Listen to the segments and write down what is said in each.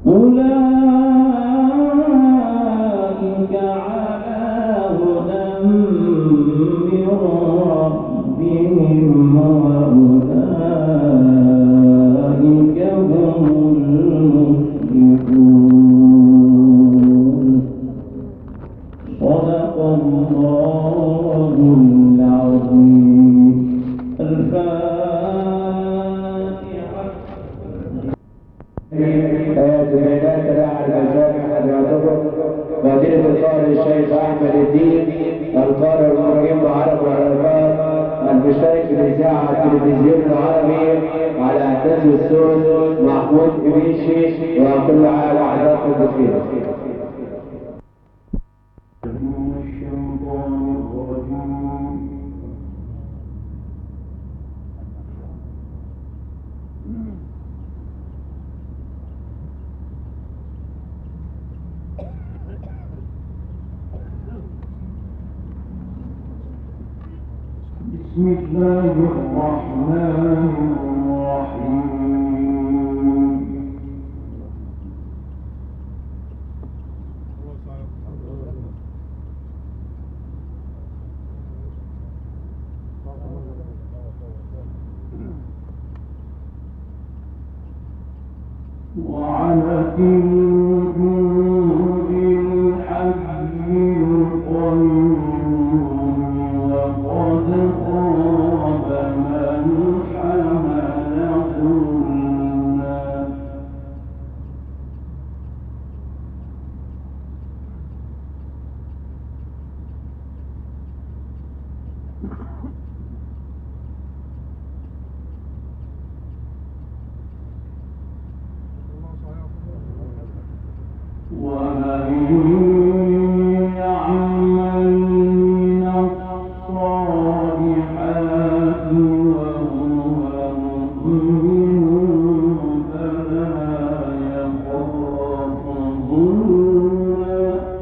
أولئك على هدى من ربهم وأولئك هم المفلحون. صدق الله العظيم. الفاتحة. تميلات راعي المجامع أن يعتبر فضيلة القارئ الشيخ أحمد الدين القارئ المقيم بعرب والألفاظ المشترك في الإذاعة التلفزيون العربي على أحداث الصوت محمود إبيشي، وكل عام وحضراتكم بخير. بسم الله الرحمن الرحيم. وعنت الوجوه الحي القيوم وقد خاب من حمل ظلما. ومن يعمل من الصالحات وهو مؤمن فلا يخاف ظلما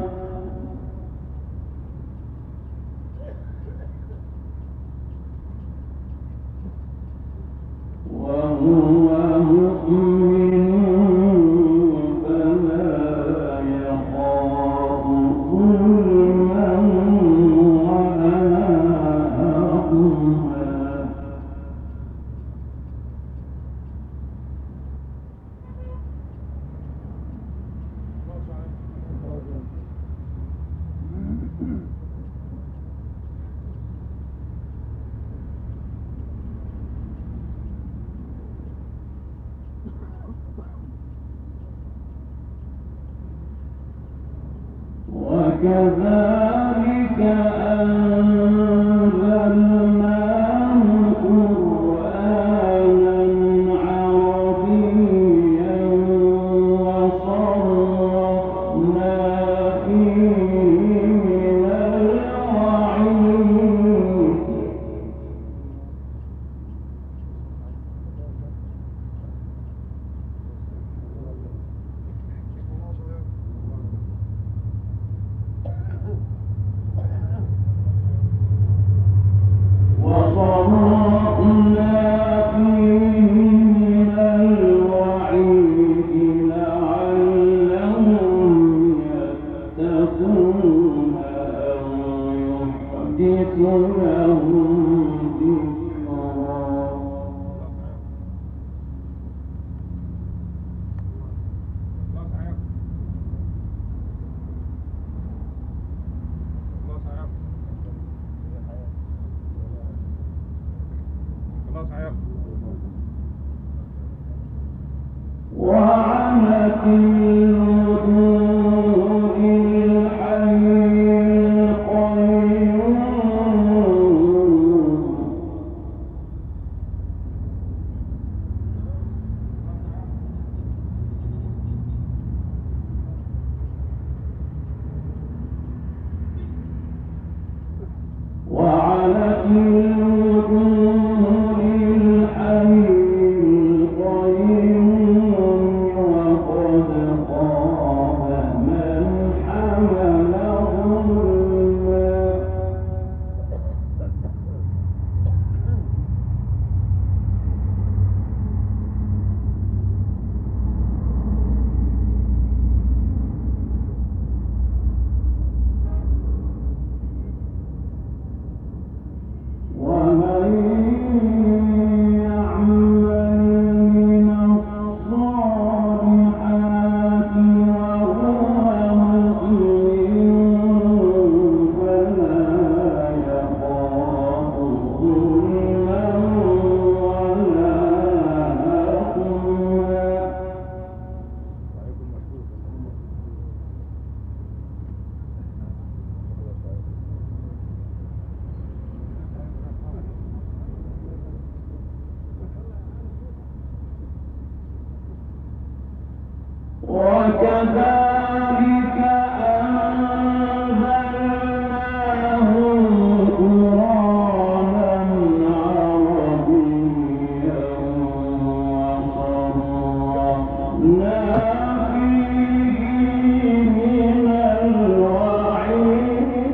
وكذلك أنزلناه قرآنا عربيا وصرفنا فيه من الوعيد لعلهم يتقون أو يحدث لهم ذكرا. وعنت الوجوه الحي القيوم وعنت الوجوه الحي القيوم وقد خاب وكذلك أنزلناه قرآنا عربيا وصرفنا فيه من الوعيد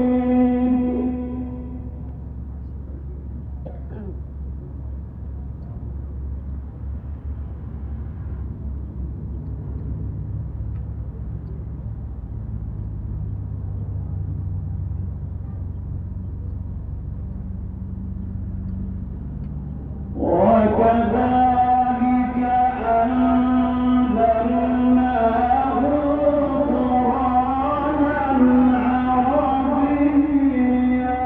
وكذلك أنزلناه قرآنا عربيا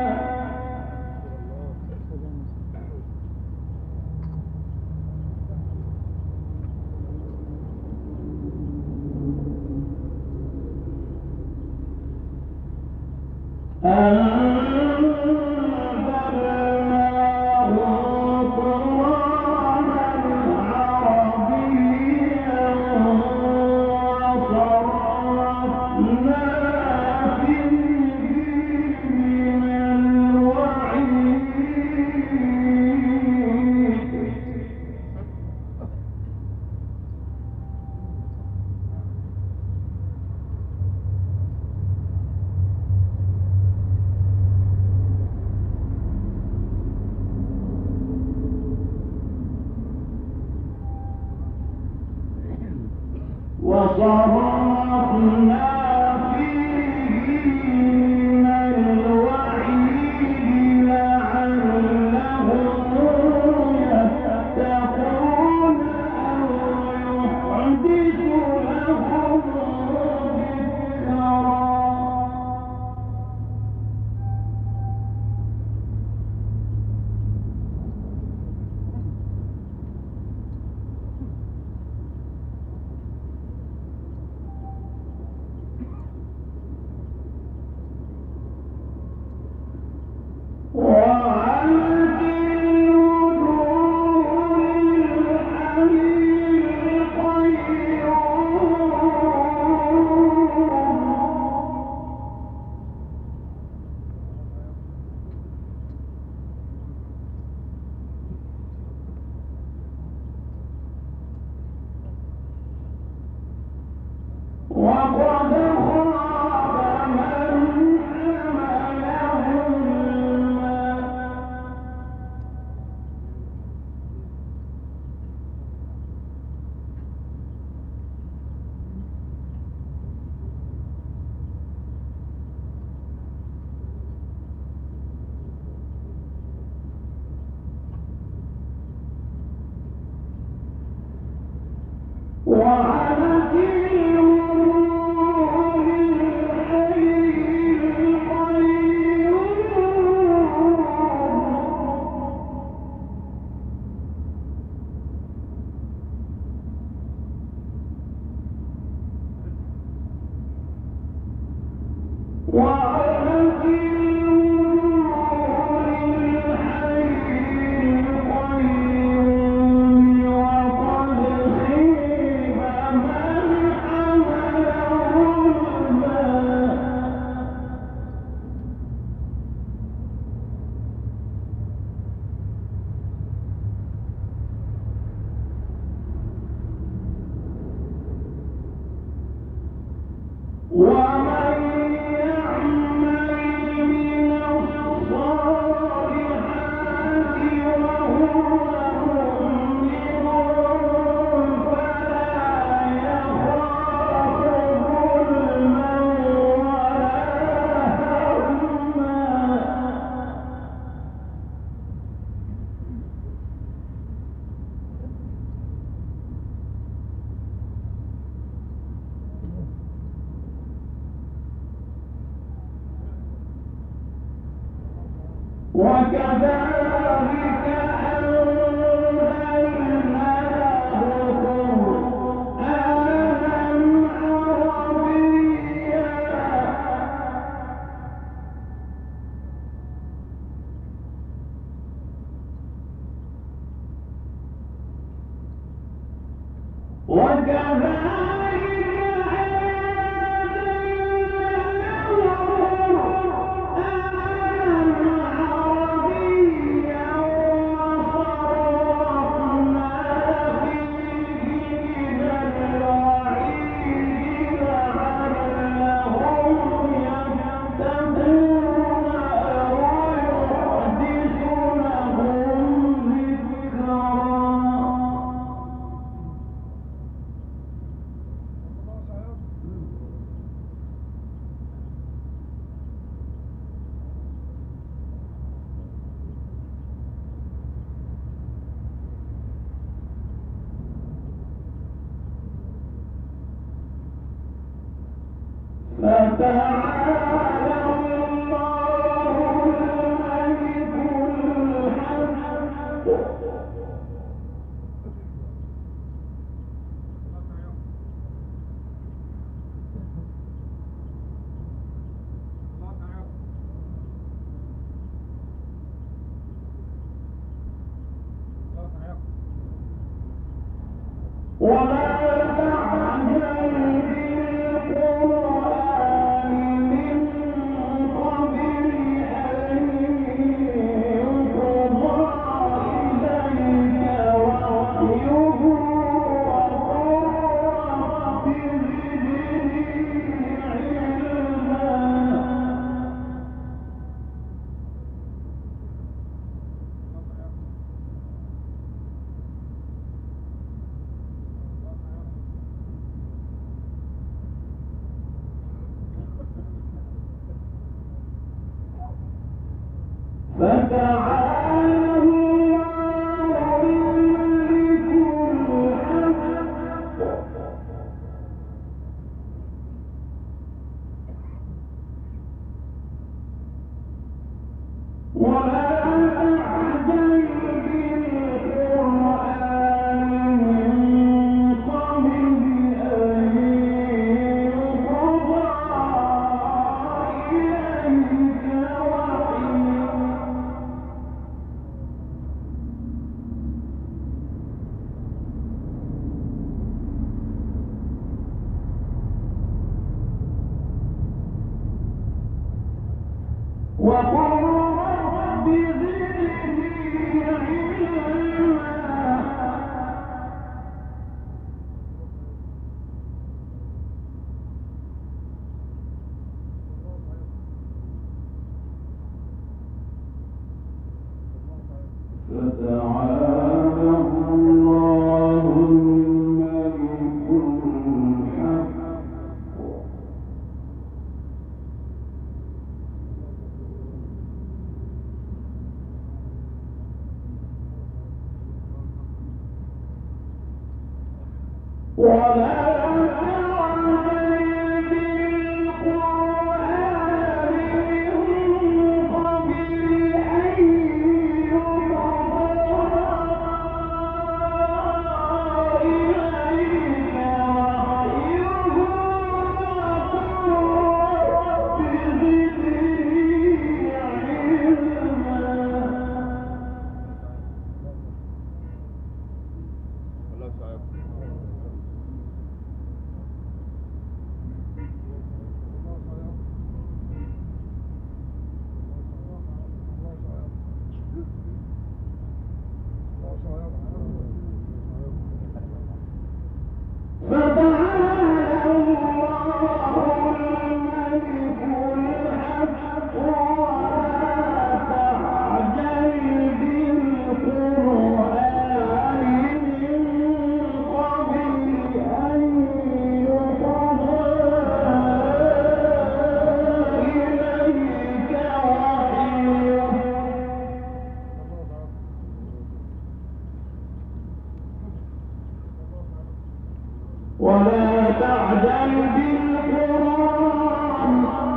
وصرفنا فيه من الوعيد لعلهم يتقون أو يحدث لهم ذكرا وعنت الوجوه للحي القيوم وقد خاب من حمل ظلما وعنت الوجوه للحي القيوم وعنت الوجوه للحي القيوم وقد خيب من حمل ظلما ومن يعمل من الصالحات وهو مؤمن فلا يخاف ظلما ولا هضما وكذلك أنزلناه قرآنا عربيا وكذلك فتعالى الله الملك الحق ولا تعجل بالقرآن من قبل أن يقضى إليك وحيه وقل رب زدني علما فتعالى الله الملك الحق ولا تعجل بالقرآن من قبل أن يقضى إليك وحيه وقل رب زدني علما فتعالى الله الملك الحق ولا تعجل بالقرآن من قبل أن يقضى إليك وحيه وقل رب زدني علما فتعالى الله الملك الحق ولا تعجل بالقرآن من قبل أن يقضى إليك وحيه ولا تعجل بالقرآن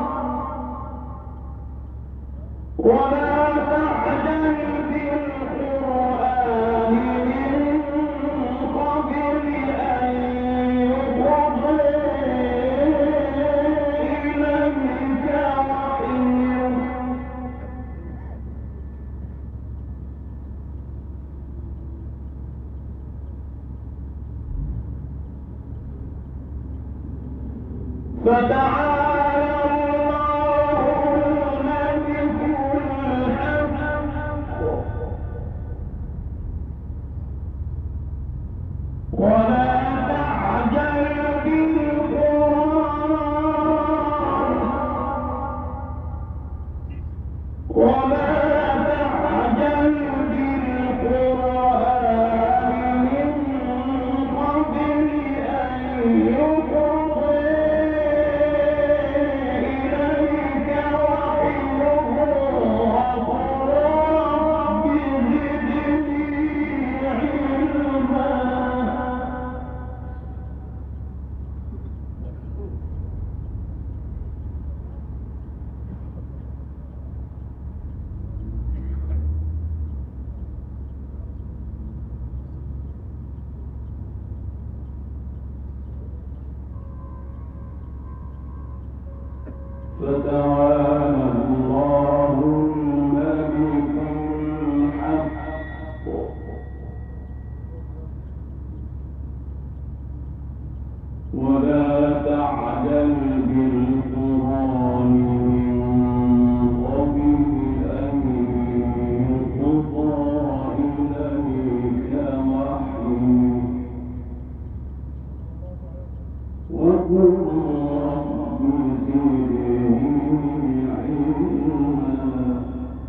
ولا تعجل بالقرآن من قبل أن يقضى إليك وحيه فتعالى الله الملك الحق ولا تعجل بالقرآن ولا تعجل بالقرآن من قبل أن يقضى فتعالى الله الملك الحق ولا تعجل بالقرآن من قبل أن يقضى إليك وحيه وقل رب زدني علما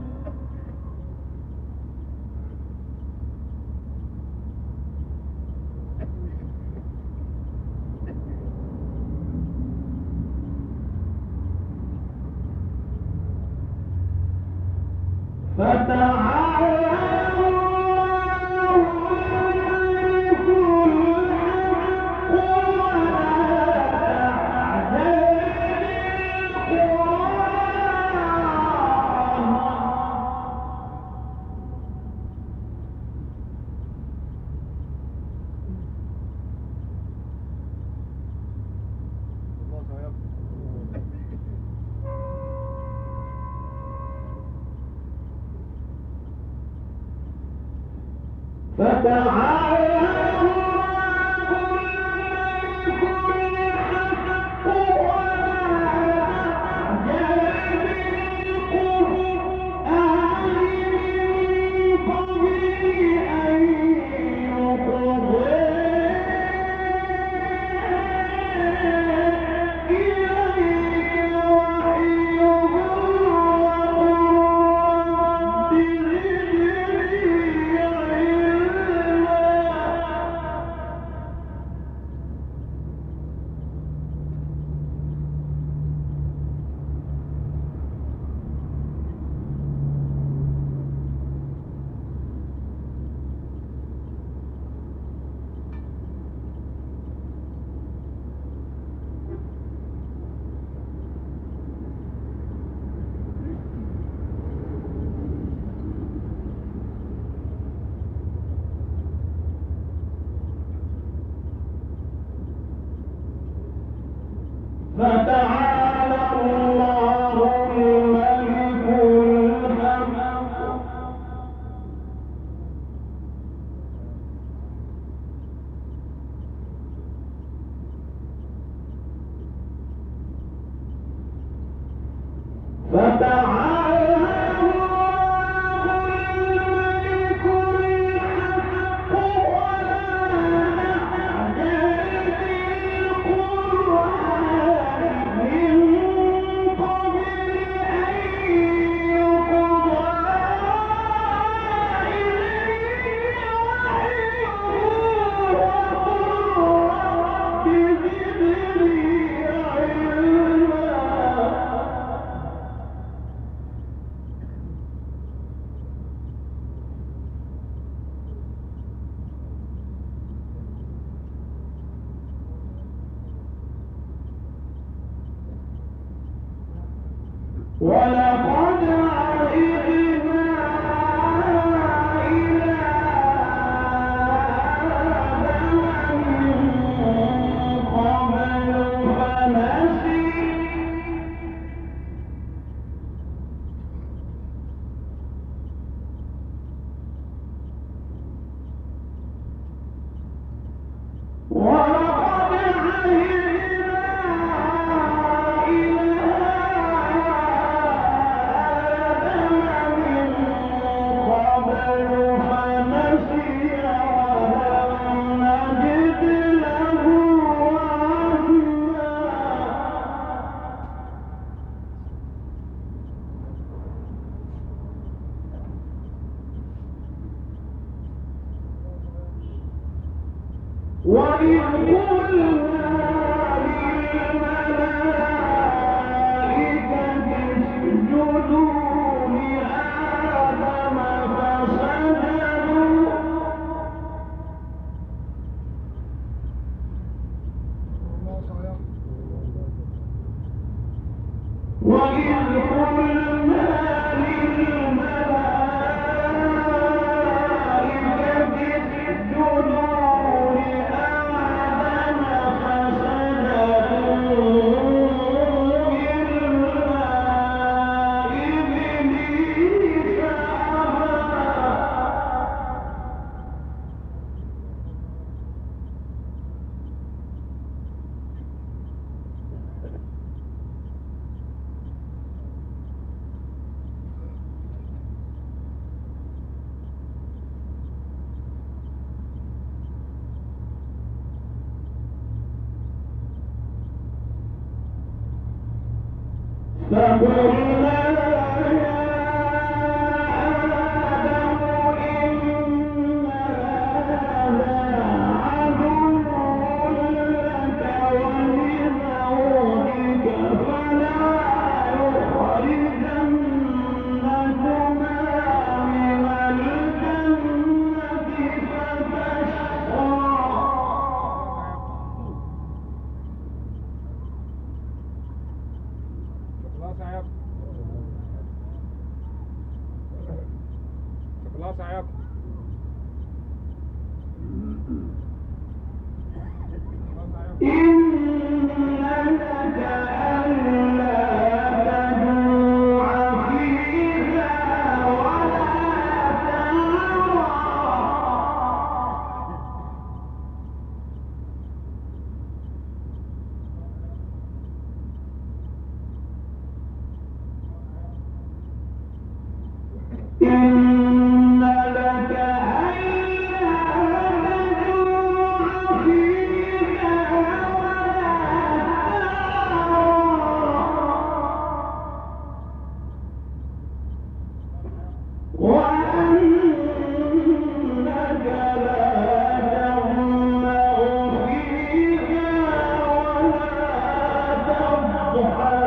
فتعالى ولقد عهدنا إلى آدم من قبل فنسي ولقد عهدنا إلى وإذ قلنا للملائكة اسجدوا لآدم فسجدوا وإذ قلنا للملائكة اسجدوا لآدم فسجدوا فقلنا يا آدم إن هذا عدو لك ولزوجك فلا يخرجنكما من الجنة فتشقى. خلاص يا عيال. إن لك ألا تجوع فيها ولا تعرى. إن لك ألا تجوع فيها ولا تعرى وأنك لا تظمأ فيها ولا تضحى.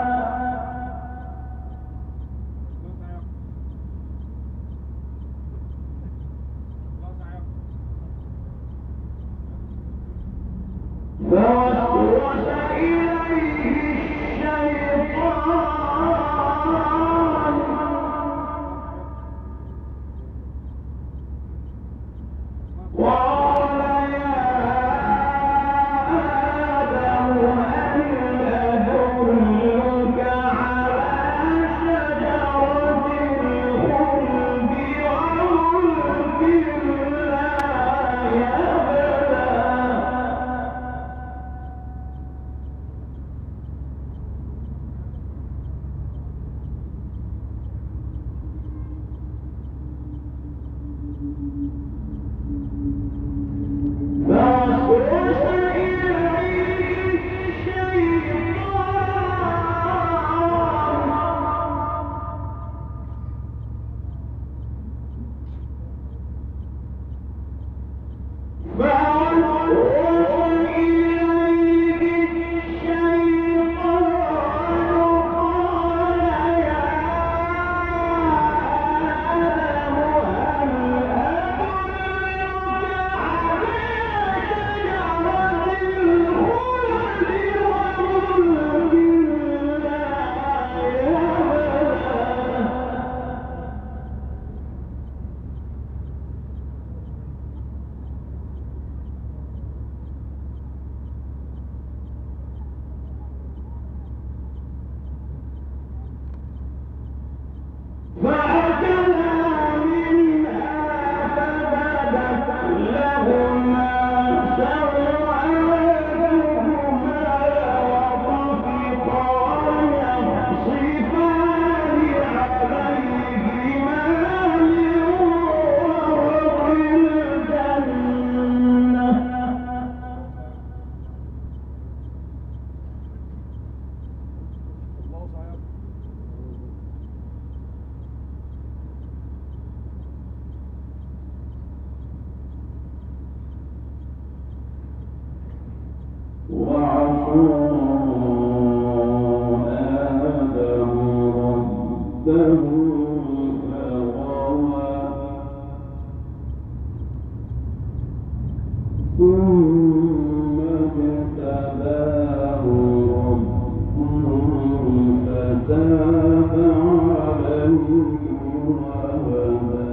فوسوس إليه الشيطان قال يا آدم هل أدلك على شجرة الخلد وملك لا يبلى. فوسوس إليه فأكلا منها فبدت لهما سوآتهما وطفقا يخصفان عليهما من ورق الجنة. وعصى آدم ربه فغوى ثم اجتباه ربه فتاب عليه وهدى.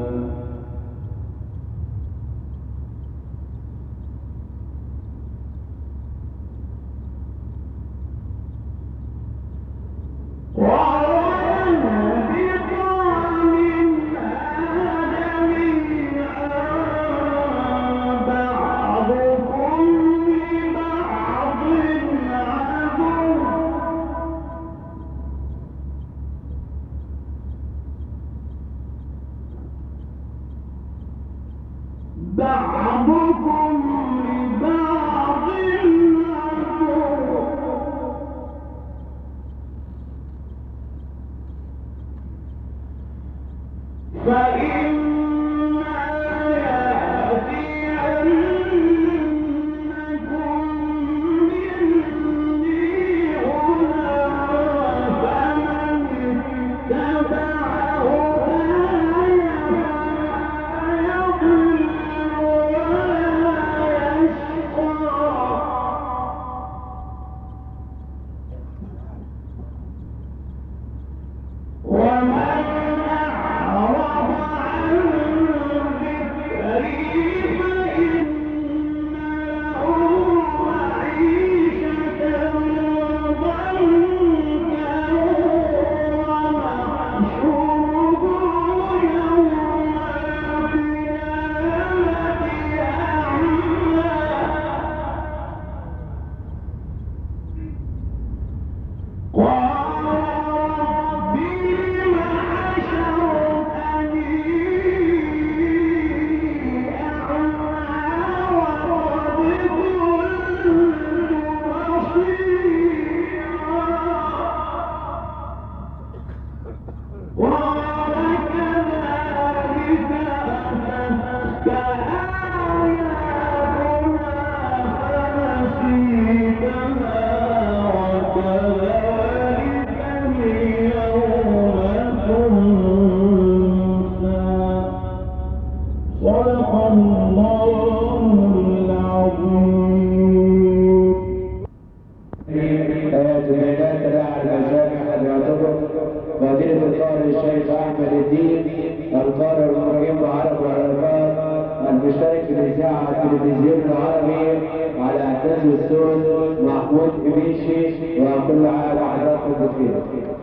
فضيلة القارئ الشيخ أحمد الدين القارئ المقيم بعرب وعربات المشترك في الإذاعة التلفزيون العربي على أحداث السود محمود إبيشي وكل عام وحضراتكم بخير.